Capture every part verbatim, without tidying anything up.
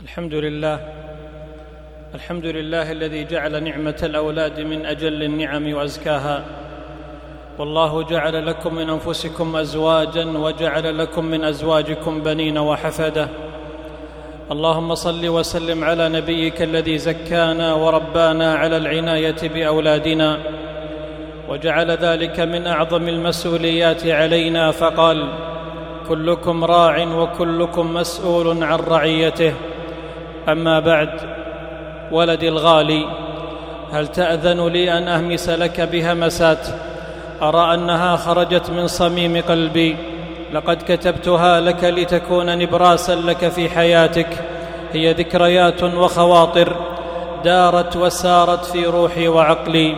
الحمد لله الحمد لله الذي جعل نعمة الأولاد من أجل النعم وأزكاها. والله جعل لكم من أنفسكم أزواجا وجعل لكم من أزواجكم بنين وحفدة. اللهم صل وسلم على نبيك الذي زكانا وربانا على العناية بأولادنا، وجعل ذلك من أعظم المسؤوليات علينا، فقال: كلكم راع وكلكم مسؤول عن رعيته. أما بعد، ولدي الغالي، هل تأذن لي أن أهمس لك بهمسات أرى أنها خرجت من صميم قلبي؟ لقد كتبتها لك لتكون نبراسا لك في حياتك، هي ذكريات وخواطر دارت وسارت في روحي وعقلي.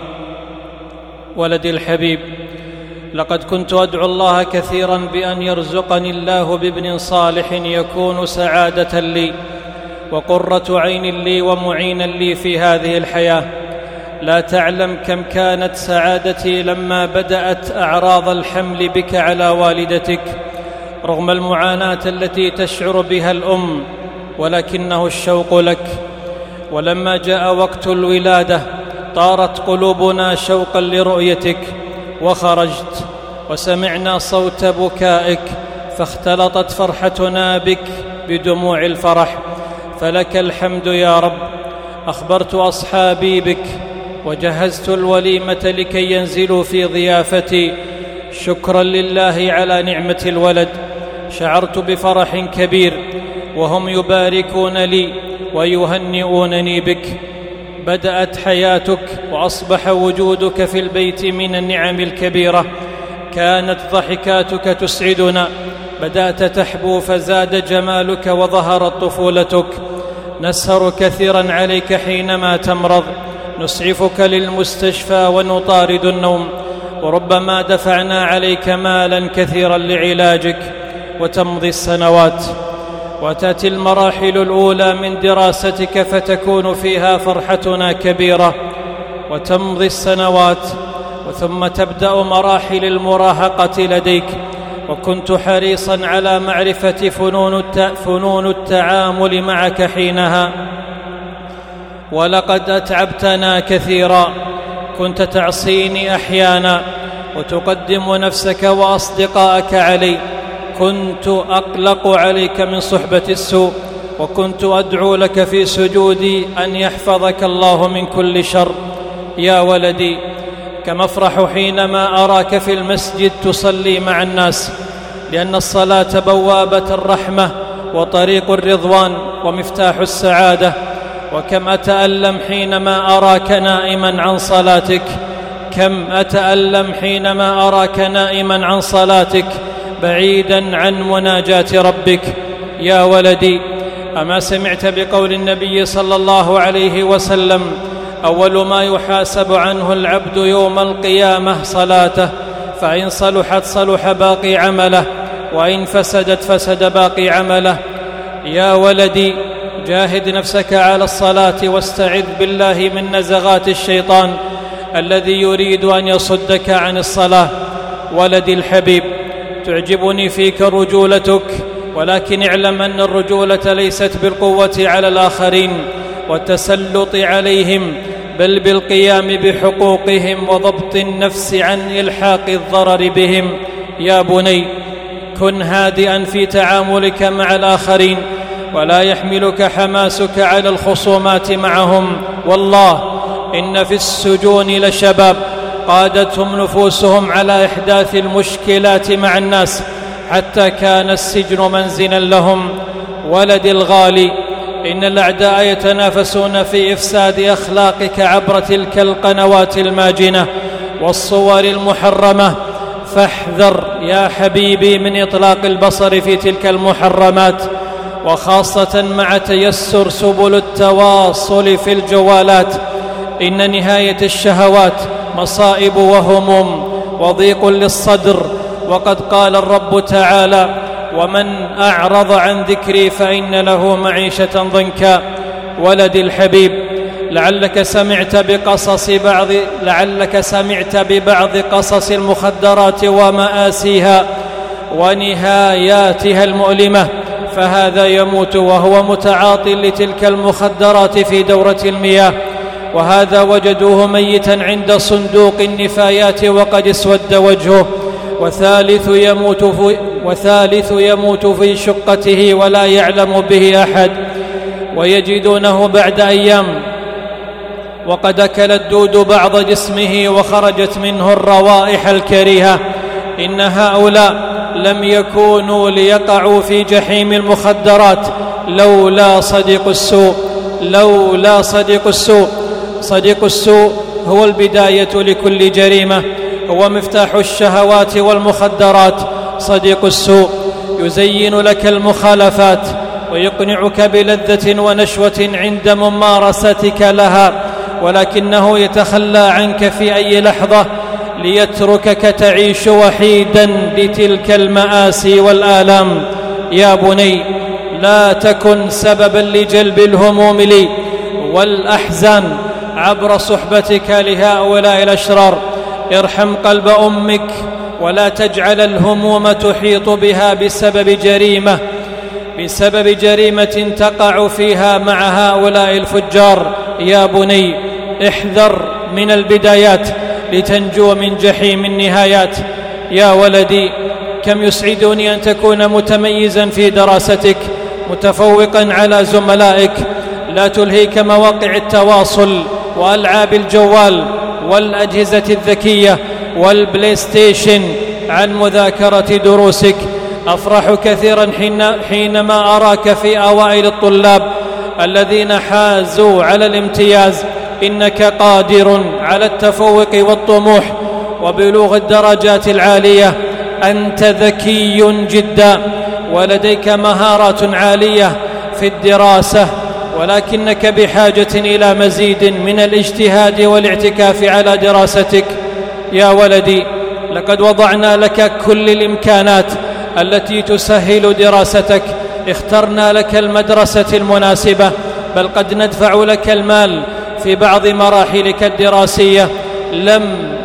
ولدي الحبيب، لقد كنت أدعو الله كثيرا بأن يرزقني الله بابن صالح يكون سعادة لي وقرة عين لي ومعينا لي في هذه الحياة. لا تعلم كم كانت سعادتي لما بدأت أعراض الحمل بك على والدتك، رغم المعاناة التي تشعر بها الأم، ولكنه الشوق لك. ولما جاء وقت الولادة طارت قلوبنا شوقا لرؤيتك، وخرجت وسمعنا صوت بكائك، فاختلطت فرحتنا بك بدموع الفرح. فلك الحمد يا رب. أخبرت أصحابي بك وجهزت الوليمة لكي ينزلوا في ضيافتي شكرا لله على نعمة الولد. شعرت بفرح كبير وهم يباركون لي ويهنئونني بك. بدأت حياتك وأصبح وجودك في البيت من النعم الكبيرة. كانت ضحكاتك تسعدنا، بدأت تحبو فزاد جمالك وظهرت طفولتك. نسهر كثيرا عليك حينما تمرض، نسعفك للمستشفى ونطارد النوم، وربما دفعنا عليك مالا كثيرا لعلاجك. وتمضي السنوات وتأتي المراحل الأولى من دراستك، فتكون فيها فرحتنا كبيرة. وتمضي السنوات وثم تبدأ مراحل المراهقة لديك، وكنت حريصا على معرفة فنون, الت... فنون التعامل معك حينها، ولقد أتعبتنا كثيرا. كنت تعصيني أحيانا وتقدم نفسك وأصدقائك علي. كنت أقلق عليك من صحبة السوء، وكنت أدعو لك في سجودي أن يحفظك الله من كل شر. يا ولدي، كم أفرح حينما أراك في المسجد تصلي مع الناس، لأن الصلاة بوابة الرحمة وطريق الرضوان ومفتاح السعادة. وكم أتألم حينما أراك نائما عن صلاتك، كم أتألم حينما أراك نائما عن صلاتك بعيدا عن مناجاة ربك. يا ولدي، أما سمعت بقول النبي صلى الله عليه وسلم: أول ما يحاسب عنه العبد يوم القيامة صلاته، فإن صلحت صلح باقي عمله، وإن فسدت فسد باقي عمله. يا ولدي، جاهد نفسك على الصلاة واستعذ بالله من نزغات الشيطان الذي يريد أن يصدك عن الصلاة. ولدي الحبيب، تعجبني فيك رجولتك، ولكن اعلم أن الرجولة ليست بالقوة على الآخرين والتسلط عليهم، بل بالقيام بحقوقهم وضبط النفس عن إلحاق الضرر بهم. يا بني، كن هادئا في تعاملك مع الآخرين، ولا يحملك حماسك على الخصومات معهم. والله إن في السجون لشباب قادتهم نفوسهم على إحداث المشكلات مع الناس، حتى كان السجن منزلا لهم. ولدي الغالي، إن الأعداء يتنافسون في إفساد أخلاقك عبر تلك القنوات الماجنة والصور المحرمة، فاحذر يا حبيبي من إطلاق البصر في تلك المحرمات، وخاصة مع تيسر سبل التواصل في الجوالات. إن نهاية الشهوات مصائب وهموم وضيق للصدر، وقد قال الرب تعالى: ومن أعرض عن ذكري فإن له معيشة ضنكا. ولدي الحبيب، لعلك سمعت بقصص بعض لعلك سمعت ببعض قصص المخدرات ومآسيها ونهاياتها المؤلمة فهذا يموت وهو متعاط لتلك المخدرات في دورة المياه، وهذا وجدوه ميتا عند صندوق النفايات وقد اسود وجهه. وثالث يموت في, وثالث يموت في شقته ولا يعلم به أحد، ويجدونه بعد أيام وقد أكل الدود بعض جسمه وخرجت منه الروائح الكريهة. إن هؤلاء لم يكونوا ليقعوا في جحيم المخدرات لولا صديق السوء لولا صديق السوء صديق السوء هو البداية لكل جريمة، هو مفتاح الشهوات والمخدرات. صديق السوء يزين لك المخالفات ويقنعك بلذة ونشوة عند ممارستك لها، ولكنه يتخلى عنك في أي لحظة ليتركك تعيش وحيدا بتلك المآسي والآلام. يا بني، لا تكن سببا لجلب الهموم لي والأحزان عبر صحبتك لهؤلاء الأشرار. ارحم قلب أمك ولا تجعل الهموم تحيط بها بسبب جريمة بسبب جريمة تقع فيها مع هؤلاء الفجار. يا بني، احذر من البدايات لتنجو من جحيم النهايات. يا ولدي، كم يسعدني أن تكون متميزا في دراستك، متفوقا على زملائك، لا تلهيك مواقع التواصل وألعاب الجوال والأجهزة الذكية والبلاي ستيشن عن مذاكرة دروسك. أفرح كثيرا حين حينما أراك في أوائل الطلاب الذين حازوا على الامتياز. إنك قادر على التفوق والطموح وبلوغ الدرجات العالية. أنت ذكي جدا ولديك مهارات عالية في الدراسة، ولكنك بحاجة إلى مزيد من الاجتهاد والاعتكاف على دراستك. يا ولدي، لقد وضعنا لك كل الإمكانات التي تسهل دراستك. اخترنا لك المدرسة المناسبة، بل قد ندفع لك المال في بعض مراحلك الدراسية. لم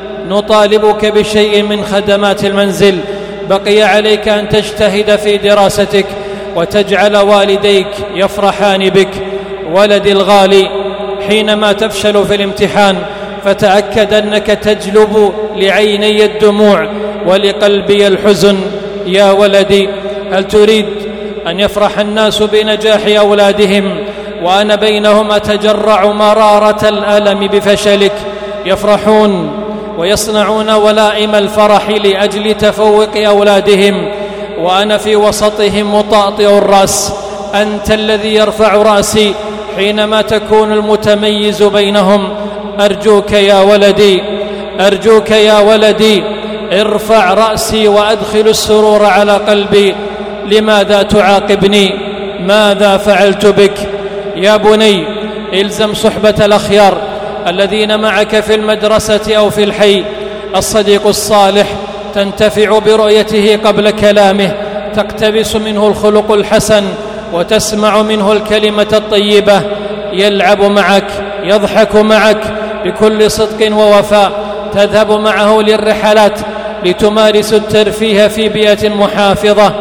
نطالبك بشيء من خدمات المنزل، بقي عليك أن تجتهد في دراستك وتجعل والديك يفرحان بك. ولدي الغالي، حينما تفشل في الامتحان فتأكد أنك تجلب لعيني الدموع ولقلبي الحزن. يا ولدي، هل تريد أن يفرح الناس بنجاح أولادهم وأنا بينهم أتجرع مرارة الألم بفشلك؟ يفرحون ويصنعون ولائم الفرح لأجل تفوق أولادهم وأنا في وسطهم مطاطئ الرأس. أنت الذي يرفع رأسي حينما تكون المتميز بينهم. أرجوك يا ولدي أرجوك يا ولدي ارفع رأسي وأدخل السرور على قلبي. لماذا تعاقبني؟ ماذا فعلت بك؟ يا بني، الزم صحبة الأخيار الذين معك في المدرسة أو في الحي. الصديق الصالح تنتفع برؤيته قبل كلامه، تقتبس منه الخلق الحسن وتسمع منه الكلمة الطيبة. يلعب معك، يضحك معك بكل صدق ووفاء. تذهب معه للرحلات لتمارس الترفيه في بيئة محافظة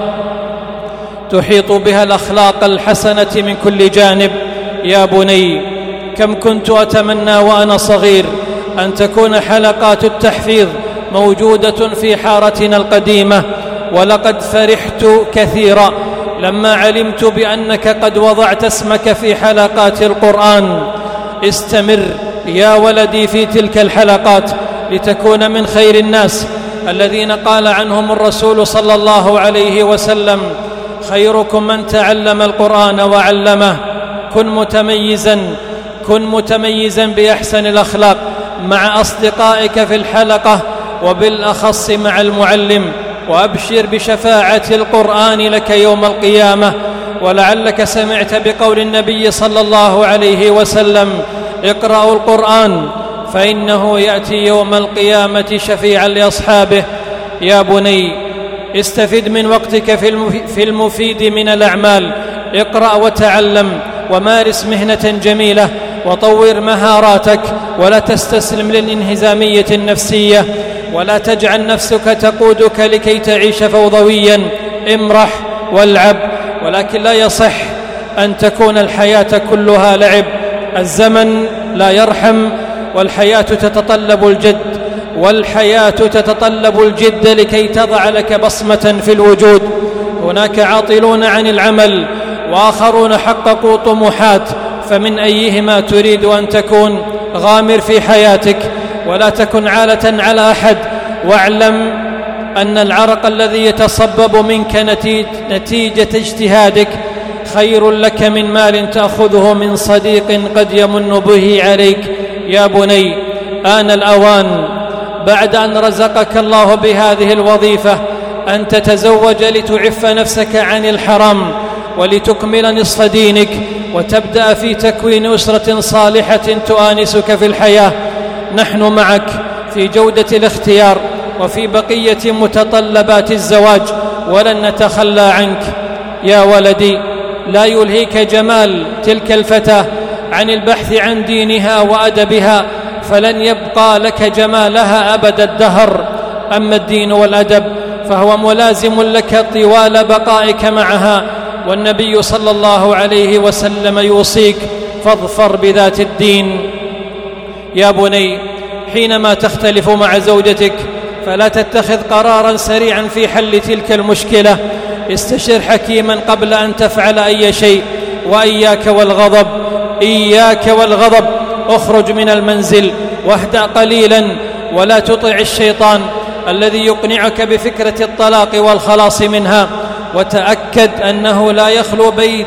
تحيط بها الأخلاق الحسنة من كل جانب. يا بني، كم كنت أتمنى وأنا صغير أن تكون حلقات التحفيظ موجودة في حارتنا القديمة، ولقد فرحت كثيرا لما علمت بأنك قد وضعت اسمك في حلقات القرآن. استمر يا ولدي في تلك الحلقات لتكون من خير الناس الذين قال عنهم الرسول صلى الله عليه وسلم: خيركم من تعلم القرآن وعلمه. كن متميزا كن متميزا بأحسن الأخلاق مع أصدقائك في الحلقة، وبالأخص مع المعلم، وأبشر بشفاعة القرآن لك يوم القيامة. ولعلك سمعت بقول النبي صلى الله عليه وسلم: اقرأوا القرآن فإنه يأتي يوم القيامة شفيعا لأصحابه. يا بني، استفد من وقتك في المفيد من الأعمال. اقرأ وتعلم ومارس مهنة جميلة وطور مهاراتك، ولا تستسلم للانهزامية النفسية، ولا تجعل نفسك تقودك لكي تعيش فوضويا. امرح والعب ولكن لا يصح أن تكون الحياة كلها لعب. الزمن لا يرحم، والحياة تتطلب الجد، والحياة تتطلب الجد لكي تضع لك بصمة في الوجود. هناك عاطلون عن العمل وآخرون حققوا طموحات، فمن أيهما تريد أن تكون؟ غامر في حياتك ولا تكن عالة على أحد، واعلم أن العرق الذي يتصبب منك نتيجة اجتهادك خير لك من مال تأخذه من صديق قد يمن به عليك. يا بني، آن الأوان بعد أن رزقك الله بهذه الوظيفة أن تتزوج لتعف نفسك عن الحرام ولتكمل نصف دينك، وتبدأ في تكوين أسرة صالحة تؤانسك في الحياة. نحن معك في جودة الاختيار وفي بقية متطلبات الزواج، ولن نتخلى عنك. يا ولدي، لا يلهيك جمال تلك الفتاة عن البحث عن دينها وأدبها، فلن يبقى لك جمالها أبد الدهر. أما الدين والأدب فهو ملازم لك طوال بقائك معها، والنبي صلى الله عليه وسلم يوصيك: فاظفر بذات الدين. يا بني، حينما تختلف مع زوجتك فلا تتخذ قرارا سريعا في حل تلك المشكلة، استشر حكيما قبل أن تفعل أي شيء. وإياك والغضب، إياك والغضب، اخرج من المنزل واهدأ قليلا، ولا تطع الشيطان الذي يقنعك بفكرة الطلاق والخلاص منها. وتأكد أنه لا يخلو بيت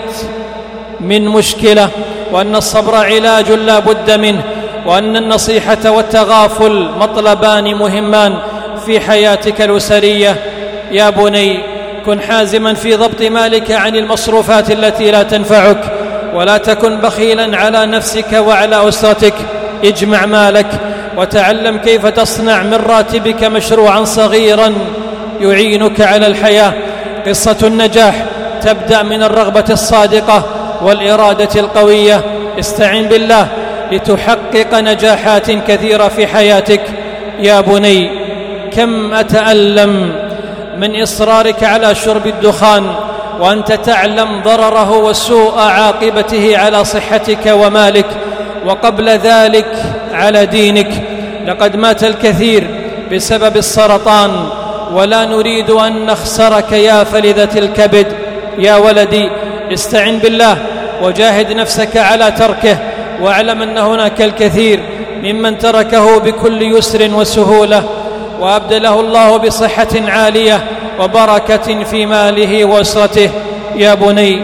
من مشكلة، وأن الصبر علاج لا بد منه، وأن النصيحة والتغافل مطلبان مهمان في حياتك الأسرية. يا بني، كن حازما في ضبط مالك عن المصروفات التي لا تنفعك، ولا تكن بخيلا على نفسك وعلى أسرتك. اجمع مالك وتعلم كيف تصنع من راتبك مشروعا صغيرا يعينك على الحياة. قصة النجاح تبدأ من الرغبة الصادقة والإرادة القوية. استعن بالله لتحقق نجاحات كثيرة في حياتك. يا بني، كم أتألم من إصرارك على شرب الدخان وأنت تعلم ضرره وسوء عاقبته على صحتك ومالك، وقبل ذلك على دينك. لقد مات الكثير بسبب السرطان، ولا نريد أن نخسرك يا فلذة الكبد. يا ولدي، استعن بالله وجاهد نفسك على تركه، واعلم أن هناك الكثير ممن تركه بكل يسر وسهولة، وأبدله الله بصحة عالية وبركة في ماله وأسرته. يا بني،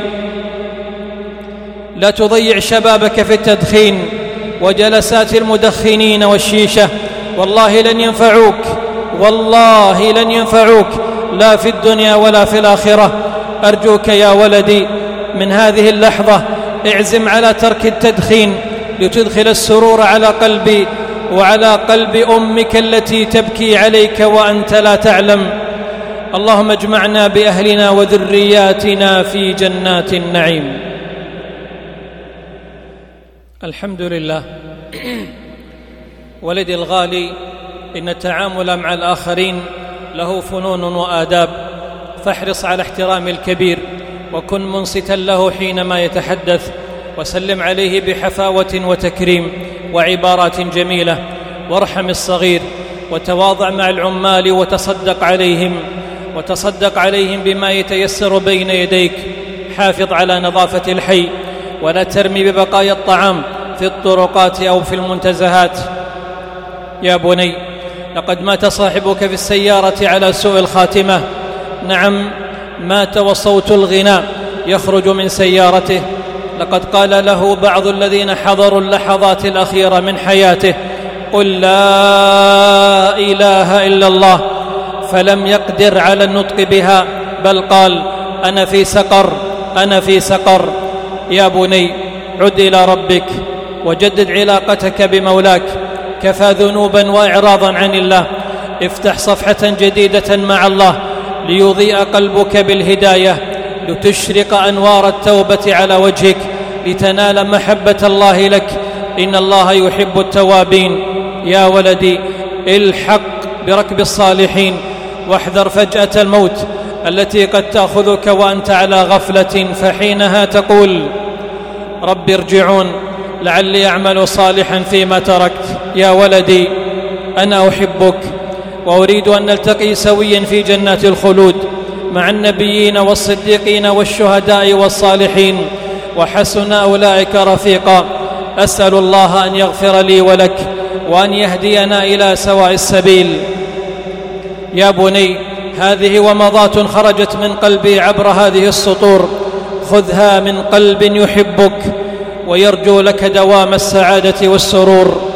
لا تضيع شبابك في التدخين وجلسات المدخنين والشيشة، والله لن ينفعوك، والله لن ينفعوك لا في الدنيا ولا في الآخرة. أرجوك يا ولدي من هذه اللحظة اعزم على ترك التدخين لتدخل السرور على قلبي وعلى قلب أمك التي تبكي عليك وأنت لا تعلم. اللهم اجمعنا بأهلنا وذرياتنا في جنات النعيم. الحمد لله. ولدي الغالي، إن التعامل مع الآخرين له فنون وآداب، فاحرص على احترام الكبير وكن منصتا له حينما يتحدث، وسلم عليه بحفاوة وتكريم وعبارات جميلة، وارحم الصغير وتواضع مع العمال وتصدق عليهم وتصدق عليهم بما يتيسر بين يديك. حافظ على نظافة الحي ولا ترمي ببقايا الطعام في الطرقات أو في المنتزهات. يا بني، لقد مات صاحبك في السيارة على سوء الخاتمة. نعم، مات وصوت الغناء يخرج من سيارته. لقد قال له بعض الذين حضروا اللحظات الأخيرة من حياته: قل لا إله إلا الله، فلم يقدر على النطق بها، بل قال: أنا في سقر، أنا في سقر. يا بني، عد إلى ربك وجدد علاقتك بمولاك. كفى ذنوبا وإعراضا عن الله. افتح صفحة جديدة مع الله ليضيء قلبك بالهداية، لتشرق أنوار التوبة على وجهك، لتنال محبة الله لك. إن الله يحب التوابين. يا ولدي، الحق بركب الصالحين، واحذر فجأة الموت التي قد تأخذك وأنت على غفلة، فحينها تقول: رب ارجعون لعلي أعمل صالحا فيما تركت. يا ولدي، أنا أحبك وأريد أن نلتقي سويا في جنات الخلود مع النبيين والصديقين والشهداء والصالحين، وحسن أولئك رفيقا. أسأل الله أن يغفر لي ولك وأن يهدينا إلى سواء السبيل. يا بني، هذه ومضات خرجت من قلبي عبر هذه السطور، خذها من قلب يحبك ويرجو لك دوام السعادة والسرور.